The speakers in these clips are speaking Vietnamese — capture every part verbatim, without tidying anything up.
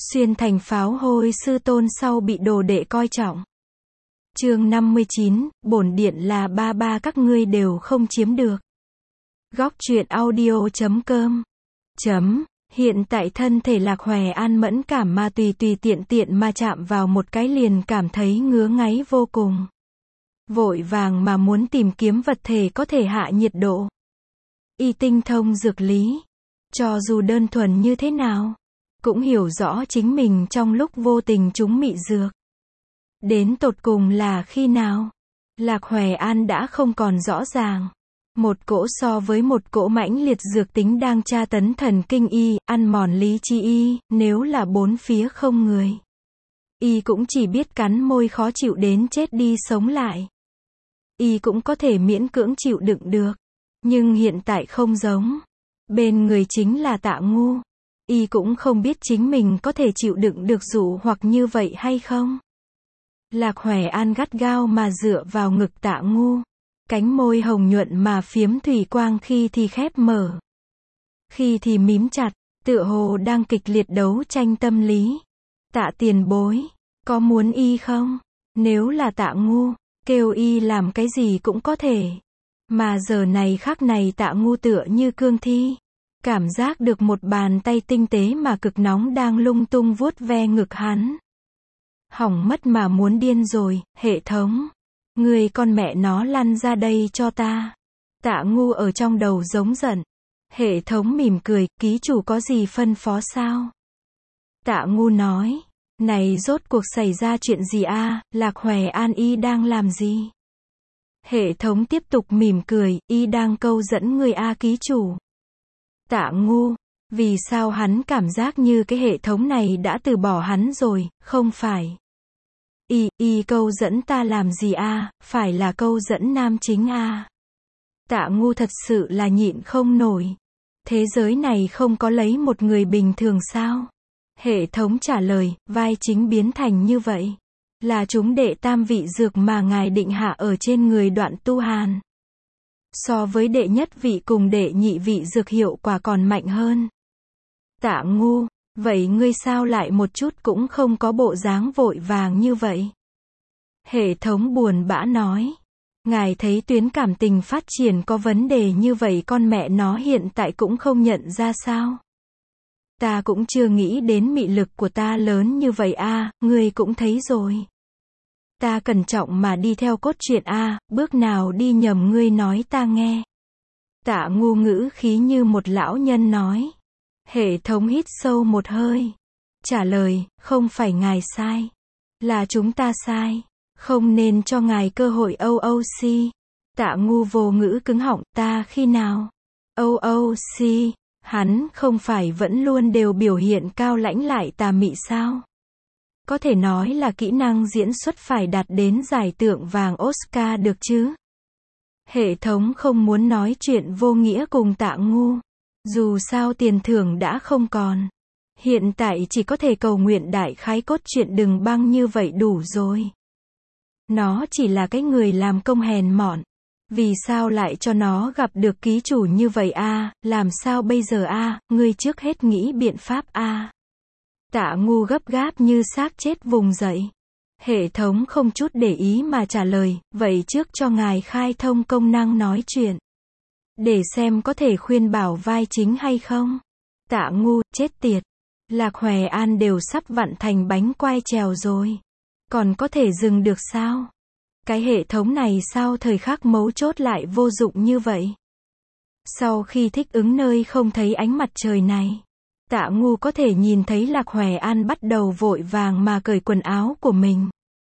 Xuyên thành pháo hôi sư tôn sau bị đồ đệ coi trọng. Chương năm mươi chín, bổn điện là ba ba các ngươi đều không chiếm được. Góc truyện audio chấm com chấm Hiện tại thân thể Lạc Hòe An mẫn cảm mà tùy tùy tiện tiện mà chạm vào một cái liền cảm thấy ngứa ngáy vô cùng. Vội vàng mà muốn tìm kiếm vật thể có thể hạ nhiệt độ. Y tinh thông dược lý. Cho dù đơn thuần như thế nào, cũng hiểu rõ chính mình trong lúc vô tình trúng mị dược. Đến tột cùng là khi nào? Lạc Hòe An đã không còn rõ ràng. Một cỗ so với một cỗ mãnh liệt dược tính đang tra tấn thần kinh y, ăn mòn lý trí y, nếu là bốn phía không người. Y cũng chỉ biết cắn môi khó chịu đến chết đi sống lại. Y cũng có thể miễn cưỡng chịu đựng được. Nhưng hiện tại không giống. Bên người chính là Tạ Ngu. Y cũng không biết chính mình có thể chịu đựng được dụ hoặc như vậy hay không. Lạc Hòe An gắt gao mà dựa vào ngực Tạ Ngu. Cánh môi hồng nhuận mà phiếm thủy quang khi thì khép mở. Khi thì mím chặt, tựa hồ đang kịch liệt đấu tranh tâm lý. Tạ tiền bối, có muốn y không? Nếu là Tạ Ngu, kêu y làm cái gì cũng có thể. Mà giờ này khắc này Tạ Ngu tựa như cương thi. Cảm giác được một bàn tay tinh tế mà cực nóng đang lung tung vuốt ve ngực hắn. Hỏng mất mà muốn điên rồi, hệ thống. Người con mẹ nó lăn ra đây cho ta. Tạ Ngu ở trong đầu giống giận. Hệ thống mỉm cười, ký chủ có gì phân phó sao? Tạ Ngu nói, này rốt cuộc xảy ra chuyện gì a? À? Lạc Hòe An y đang làm gì? Hệ thống tiếp tục mỉm cười, y đang câu dẫn người a ký chủ. Tạ Ngu, vì sao hắn cảm giác như cái hệ thống này đã từ bỏ hắn rồi, không phải? Y, y câu dẫn ta làm gì a? À? Phải là câu dẫn nam chính a? À? Tạ Ngu thật sự là nhịn không nổi. Thế giới này không có lấy một người bình thường sao? Hệ thống trả lời, vai chính biến thành như vậy. Là chúng đệ tam vị dược mà ngài định hạ ở trên người Đoạn Tu Hàn. So với đệ nhất vị cùng đệ nhị vị dược hiệu quả còn mạnh hơn. Tạ Ngu, vậy ngươi sao lại một chút cũng không có bộ dáng vội vàng như vậy? Hệ thống buồn bã nói. Ngài thấy tuyến cảm tình phát triển có vấn đề như vậy con mẹ nó hiện tại cũng không nhận ra sao? Ta cũng chưa nghĩ đến mị lực của ta lớn như vậy a, à, ngươi cũng thấy rồi. Ta cẩn trọng mà đi theo cốt truyện a, à, bước nào đi nhầm ngươi nói ta nghe. Tạ Ngu ngữ khí như một lão nhân nói. Hệ thống hít sâu một hơi. Trả lời, không phải ngài sai. Là chúng ta sai. Không nên cho ngài cơ hội o o xê. Tạ Ngu vô ngữ cứng họng, ta khi nào? o o xê, hắn không phải vẫn luôn đều biểu hiện cao lãnh lại tà mị sao? Có thể nói là kỹ năng diễn xuất phải đạt đến giải tượng vàng Oscar được chứ? Hệ thống không muốn nói chuyện vô nghĩa cùng Tạ Ngu. Dù sao tiền thưởng đã không còn. Hiện tại chỉ có thể cầu nguyện đại khái cốt truyện đừng băng như vậy đủ rồi. Nó chỉ là cái người làm công hèn mọn. Vì sao lại cho nó gặp được ký chủ như vậy a? À? Làm sao bây giờ a? À? Ngươi trước hết nghĩ biện pháp a. À? Tạ Ngu gấp gáp như xác chết vùng dậy. Hệ thống không chút để ý mà trả lời, vậy trước cho ngài khai thông công năng nói chuyện. Để xem có thể khuyên bảo vai chính hay không. Tạ Ngu, chết tiệt. Lạc Hòe An đều sắp vặn thành bánh quai trèo rồi. Còn có thể dừng được sao? Cái hệ thống này sao thời khắc mấu chốt lại vô dụng như vậy? Sau khi thích ứng nơi không thấy ánh mặt trời này, Tạ Ngu có thể nhìn thấy Lạc Hòe An bắt đầu vội vàng mà cởi quần áo của mình.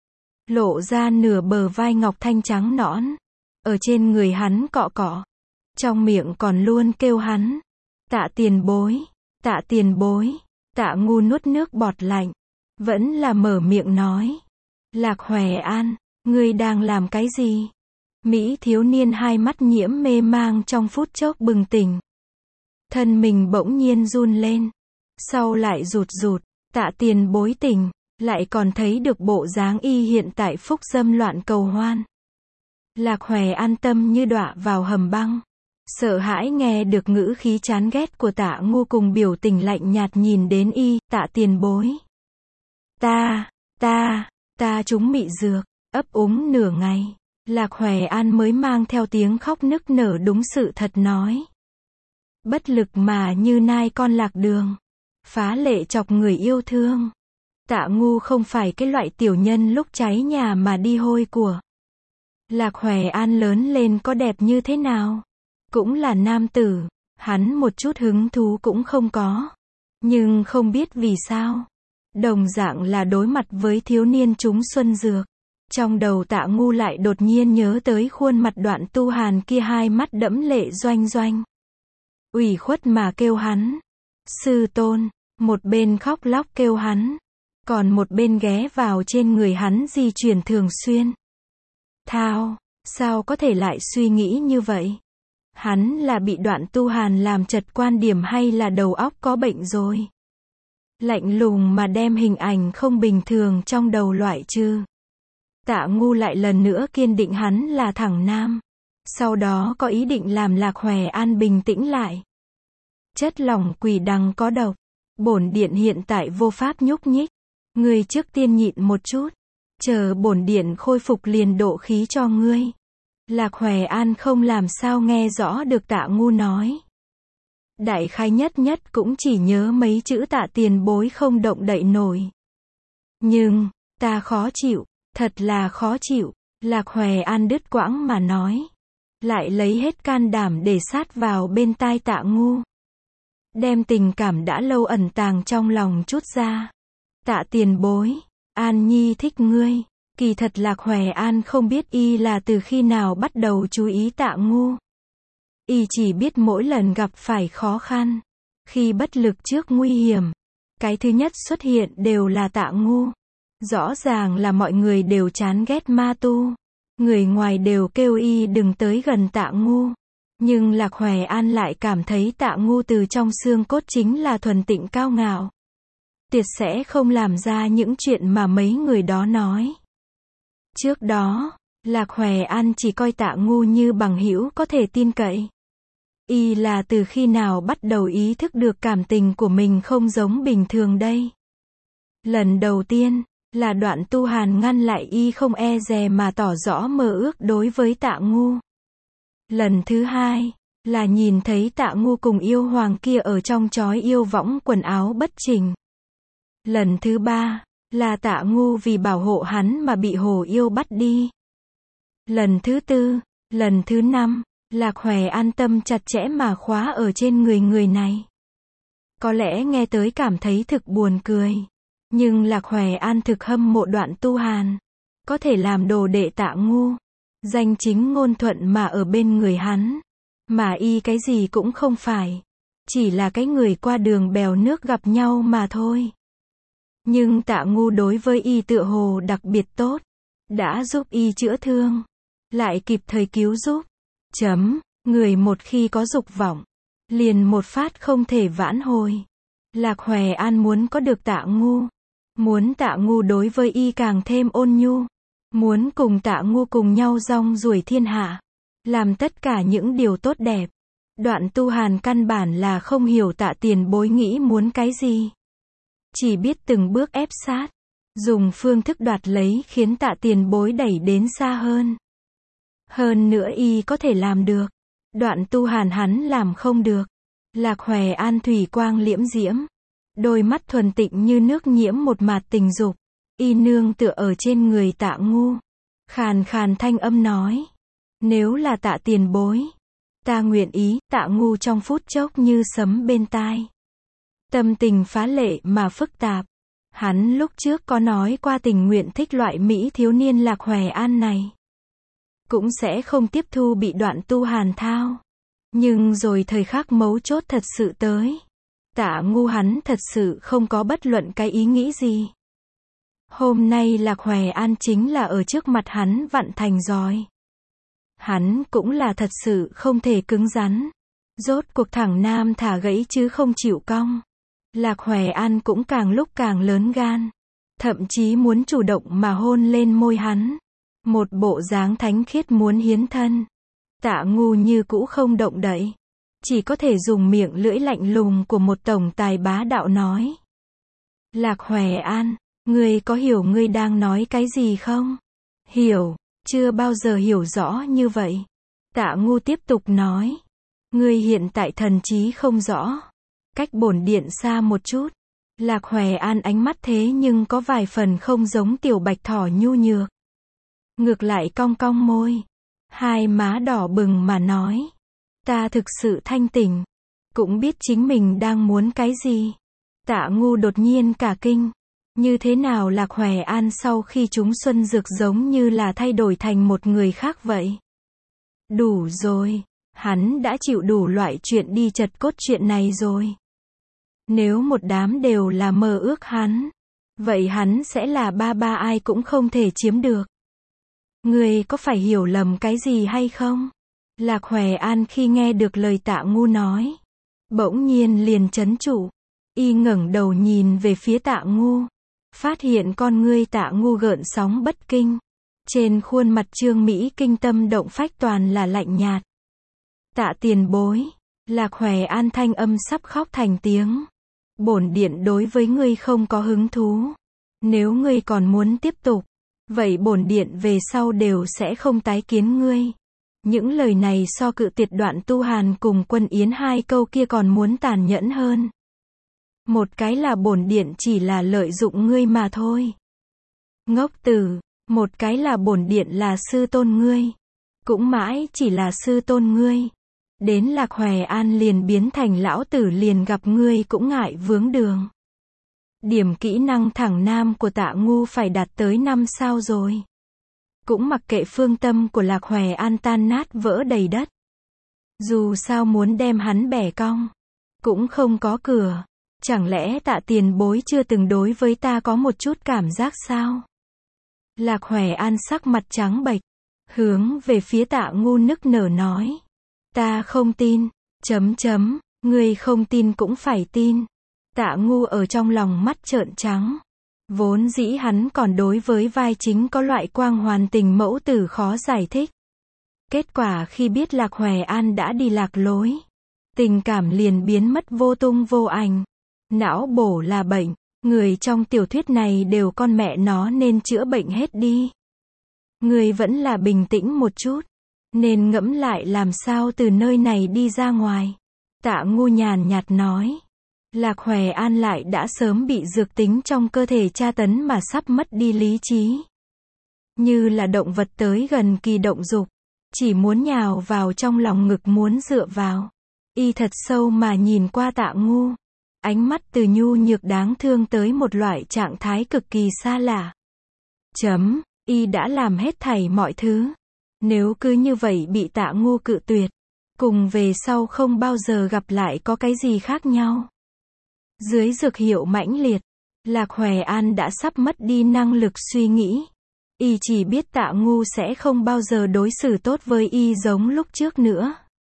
Lộ ra nửa bờ vai ngọc thanh trắng nõn. Ở trên người hắn cọ cọ. Trong miệng còn luôn kêu hắn. Tạ tiền bối. Tạ tiền bối. Tạ Ngu nuốt nước bọt lạnh. Vẫn là mở miệng nói. Lạc Hòe An, ngươi đang làm cái gì? Mỹ thiếu niên hai mắt nhiễm mê mang trong phút chốc bừng tỉnh. Thân mình bỗng nhiên run lên. Sau lại rụt rụt. Tạ tiền bối tỉnh. Lại còn thấy được bộ dáng y hiện tại phúc dâm loạn cầu hoan. Lạc Hòe An tâm như đọa vào hầm băng. Sợ hãi nghe được ngữ khí chán ghét của Tạ Ngu cùng biểu tình lạnh nhạt nhìn đến y, Tạ tiền bối. Ta, ta, ta trúng mị dược, ấp úng nửa ngày. Lạc Hoè An mới mang theo tiếng khóc nức nở đúng sự thật nói. Bất lực mà như nai con lạc đường. Phá lệ chọc người yêu thương. Tạ Ngu không phải cái loại tiểu nhân lúc cháy nhà mà đi hôi của. Lạc Hoè An lớn lên có đẹp như thế nào? Cũng là nam tử. Hắn một chút hứng thú cũng không có. Nhưng không biết vì sao. Đồng dạng là đối mặt với thiếu niên trúng xuân dược. Trong đầu Tạ Ngu lại đột nhiên nhớ tới khuôn mặt Đoạn Tu Hàn kia, hai mắt đẫm lệ doanh doanh. Ủy khuất mà kêu hắn. Sư tôn. Một bên khóc lóc kêu hắn. Còn một bên ghé vào trên người hắn di chuyển thường xuyên. Thao, sao có thể lại suy nghĩ như vậy? Hắn là bị Đoạn Tu Hàn làm chật quan điểm hay là đầu óc có bệnh rồi? Lạnh lùng mà đem hình ảnh không bình thường trong đầu loại trừ. Tạ Ngu lại lần nữa kiên định hắn là thẳng nam. Sau đó có ý định làm Lạc Hoè An bình tĩnh lại. Chất lỏng quỷ đằng có độc. Bổn điện hiện tại vô pháp nhúc nhích. Ngươi trước tiên nhịn một chút. Chờ bổn điện khôi phục liền độ khí cho ngươi. Lạc Hoè An không làm sao nghe rõ được Tạ Ngu nói. Đại khái nhất nhất cũng chỉ nhớ mấy chữ Tạ tiền bối không động đậy nổi. Nhưng, ta khó chịu, thật là khó chịu. Lạc Hoè An đứt quãng mà nói. Lại lấy hết can đảm để sát vào bên tai Tạ Ngu. Đem tình cảm đã lâu ẩn tàng trong lòng chút ra. Tạ tiền bối, An Nhi thích ngươi. Kỳ thật Lạc Hoè An không biết y là từ khi nào bắt đầu chú ý Tạ Ngu. Y chỉ biết mỗi lần gặp phải khó khăn, khi bất lực trước nguy hiểm, cái thứ nhất xuất hiện đều là Tạ Ngu. Rõ ràng là mọi người đều chán ghét ma tu. Người ngoài đều kêu y đừng tới gần Tạ Ngu. Nhưng Lạc Hoè An lại cảm thấy Tạ Ngu từ trong xương cốt chính là thuần tịnh cao ngạo. Tuyệt sẽ không làm ra những chuyện mà mấy người đó nói. Trước đó, Lạc Hoè An chỉ coi Tạ Ngu như bằng hữu có thể tin cậy. Y là từ khi nào bắt đầu ý thức được cảm tình của mình không giống bình thường đây? Lần đầu tiên, là Đoạn Tu Hàn ngăn lại y không e dè mà tỏ rõ mơ ước đối với Tạ Ngu. Lần thứ hai, là nhìn thấy Tạ Ngu cùng yêu hoàng kia ở trong chói yêu võng quần áo bất chỉnh. Lần thứ ba, là Tạ Ngu vì bảo hộ hắn mà bị hồ yêu bắt đi. Lần thứ tư, lần thứ năm, Lạc Hoè an tâm chặt chẽ mà khóa ở trên người người này. Có lẽ nghe tới cảm thấy thực buồn cười. Nhưng Lạc Hoè An thực hâm mộ Đoạn Tu Hàn. Có thể làm đồ đệ Tạ Ngu. Danh chính ngôn thuận mà ở bên người hắn. Mà y cái gì cũng không phải. Chỉ là cái người qua đường bèo nước gặp nhau mà thôi. Nhưng Tạ Ngu đối với y tựa hồ đặc biệt tốt. Đã giúp y chữa thương. Lại kịp thời cứu giúp. Chấm, người một khi có dục vọng. Liền một phát không thể vãn hồi. Lạc Hoè An muốn có được Tạ Ngu. Muốn Tạ Ngu đối với y càng thêm ôn nhu. Muốn cùng Tạ Ngu cùng nhau rong ruổi thiên hạ. Làm tất cả những điều tốt đẹp. Đoạn Tu Hàn căn bản là không hiểu Tạ tiền bối nghĩ muốn cái gì. Chỉ biết từng bước ép sát. Dùng phương thức đoạt lấy khiến Tạ tiền bối đẩy đến xa hơn. Hơn nữa y có thể làm được. Đoạn Tu Hàn hắn làm không được. Lạc Hoè An thủy quang liễm diễm. Đôi mắt thuần tịnh như nước nhiễm một mạt tình dục. Y nương tựa ở trên người Tạ Ngu. Khàn khàn thanh âm nói. Nếu là Tạ tiền bối. Ta nguyện ý. Tạ Ngu trong phút chốc như sấm bên tai. Tâm tình phá lệ mà phức tạp. Hắn lúc trước có nói qua tình nguyện thích loại Mỹ thiếu niên Lạc Hoè An này. Cũng sẽ không tiếp thu bị Đoạn Tu Hàn thao. Nhưng rồi thời khắc mấu chốt thật sự tới. Tạ Ngu hắn thật sự không có bất luận cái ý nghĩ gì. Hôm nay Lạc Hoè An chính là ở trước mặt hắn vặn thành giòi. Hắn cũng là thật sự không thể cứng rắn. Rốt cuộc thẳng nam thả gãy chứ không chịu cong. Lạc Hoè An cũng càng lúc càng lớn gan. Thậm chí muốn chủ động mà hôn lên môi hắn. Một bộ dáng thánh khiết muốn hiến thân. Tạ Ngu như cũ không động đậy. Chỉ có thể dùng miệng lưỡi lạnh lùng của một tổng tài bá đạo nói. Lạc Hoè An, ngươi có hiểu ngươi đang nói cái gì không? Hiểu, chưa bao giờ hiểu rõ như vậy. Tạ Ngu tiếp tục nói. Ngươi hiện tại thần trí không rõ. Cách bổn điện xa một chút. Lạc Hoè An ánh mắt thế nhưng có vài phần không giống tiểu bạch thỏ nhu nhược. Ngược lại cong cong môi. Hai má đỏ bừng mà nói. Ta thực sự thanh tỉnh. Cũng biết chính mình đang muốn cái gì. Tạ Ngu đột nhiên cả kinh. Như thế nào Lạc Hoè An sau khi chúng xuân dược giống như là thay đổi thành một người khác vậy? Đủ rồi. Hắn đã chịu đủ loại chuyện đi chật cốt chuyện này rồi. Nếu một đám đều là mơ ước hắn, vậy hắn sẽ là ba ba ai cũng không thể chiếm được. Ngươi có phải hiểu lầm cái gì hay không? Lạc Hoè An khi nghe được lời Tạ Ngu nói, bỗng nhiên liền chấn trụ. Y ngẩng đầu nhìn về phía Tạ Ngu, phát hiện con ngươi Tạ Ngu gợn sóng bất kinh. Trên khuôn mặt Trương Mỹ kinh tâm động phách toàn là lạnh nhạt. Tạ tiền bối. Lạc Hoè An thanh âm sắp khóc thành tiếng. Bổn điện đối với ngươi không có hứng thú. Nếu ngươi còn muốn tiếp tục, vậy bổn điện về sau đều sẽ không tái kiến ngươi. Những lời này so cự tuyệt đoạn Tu Hàn cùng Quân Yến hai câu kia còn muốn tàn nhẫn hơn. Một cái là bổn điện chỉ là lợi dụng ngươi mà thôi. Ngốc tử. Một cái là bổn điện là sư tôn ngươi. Cũng mãi chỉ là sư tôn ngươi. Đến Lạc Hoè An liền biến thành lão tử liền gặp ngươi cũng ngại vướng đường. Điểm kỹ năng thẳng nam của Tạ Ngu phải đạt tới năm sao rồi. Cũng mặc kệ phương tâm của Lạc Hoè An tan nát vỡ đầy đất. Dù sao muốn đem hắn bẻ cong, cũng không có cửa. Chẳng lẽ Tạ tiền bối chưa từng đối với ta có một chút cảm giác sao? Lạc Hoè An sắc mặt trắng bệch, hướng về phía Tạ Ngu nức nở nói. Ta không tin, chấm chấm, ngươi không tin cũng phải tin. Tạ Ngu ở trong lòng mắt trợn trắng. Vốn dĩ hắn còn đối với vai chính có loại quang hoàn tình mẫu tử khó giải thích. Kết quả khi biết Lạc Hoè An đã đi lạc lối, tình cảm liền biến mất vô tung vô ảnh. Não bổ là bệnh, người trong tiểu thuyết này đều con mẹ nó nên chữa bệnh hết đi. Người vẫn là bình tĩnh một chút, nên ngẫm lại làm sao từ nơi này đi ra ngoài. Tạ Ngu nhàn nhạt nói. Lạc Hoè An lại đã sớm bị dược tính trong cơ thể tra tấn mà sắp mất đi lý trí. Như là động vật tới gần kỳ động dục, chỉ muốn nhào vào trong lòng ngực muốn dựa vào. Y thật sâu mà nhìn qua Tạ Ngu. Ánh mắt từ nhu nhược đáng thương tới một loại trạng thái cực kỳ xa lạ. Chấm, y đã làm hết thảy mọi thứ. Nếu cứ như vậy bị Tạ Ngu cự tuyệt, cùng về sau không bao giờ gặp lại có cái gì khác nhau. Dưới dược hiệu mãnh liệt, Lạc Hoè An đã sắp mất đi năng lực suy nghĩ. Y chỉ biết Tạ Ngu sẽ không bao giờ đối xử tốt với y giống lúc trước nữa.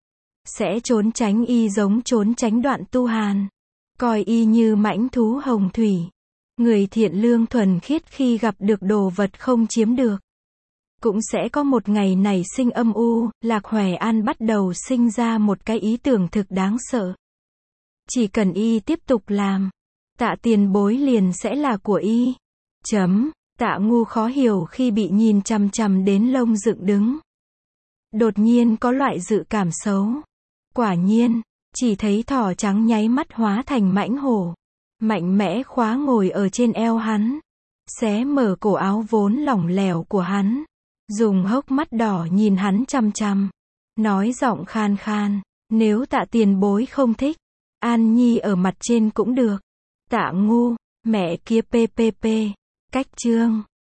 Sẽ trốn tránh y giống trốn tránh đoạn Tu Hàn. Coi y như mãnh thú hồng thủy. Người thiện lương thuần khiết khi gặp được đồ vật không chiếm được. Cũng sẽ có một ngày nảy sinh âm u, Lạc Hoè An bắt đầu sinh ra một cái ý tưởng thực đáng sợ. Chỉ cần y tiếp tục làm, Tạ tiền bối liền sẽ là của y. Chấm, Tạ Ngu khó hiểu khi bị nhìn chằm chằm đến lông dựng đứng. Đột nhiên có loại dự cảm xấu. Quả nhiên, chỉ thấy thỏ trắng nháy mắt hóa thành mãnh hổ. Mạnh mẽ khóa ngồi ở trên eo hắn. Xé mở cổ áo vốn lỏng lẻo của hắn. Dùng hốc mắt đỏ nhìn hắn chằm chằm. Nói giọng khan khan. Nếu Tạ tiền bối không thích, An Nhi ở mặt trên cũng được. Tạ Ngu, mẹ kia ppp. Cách chương.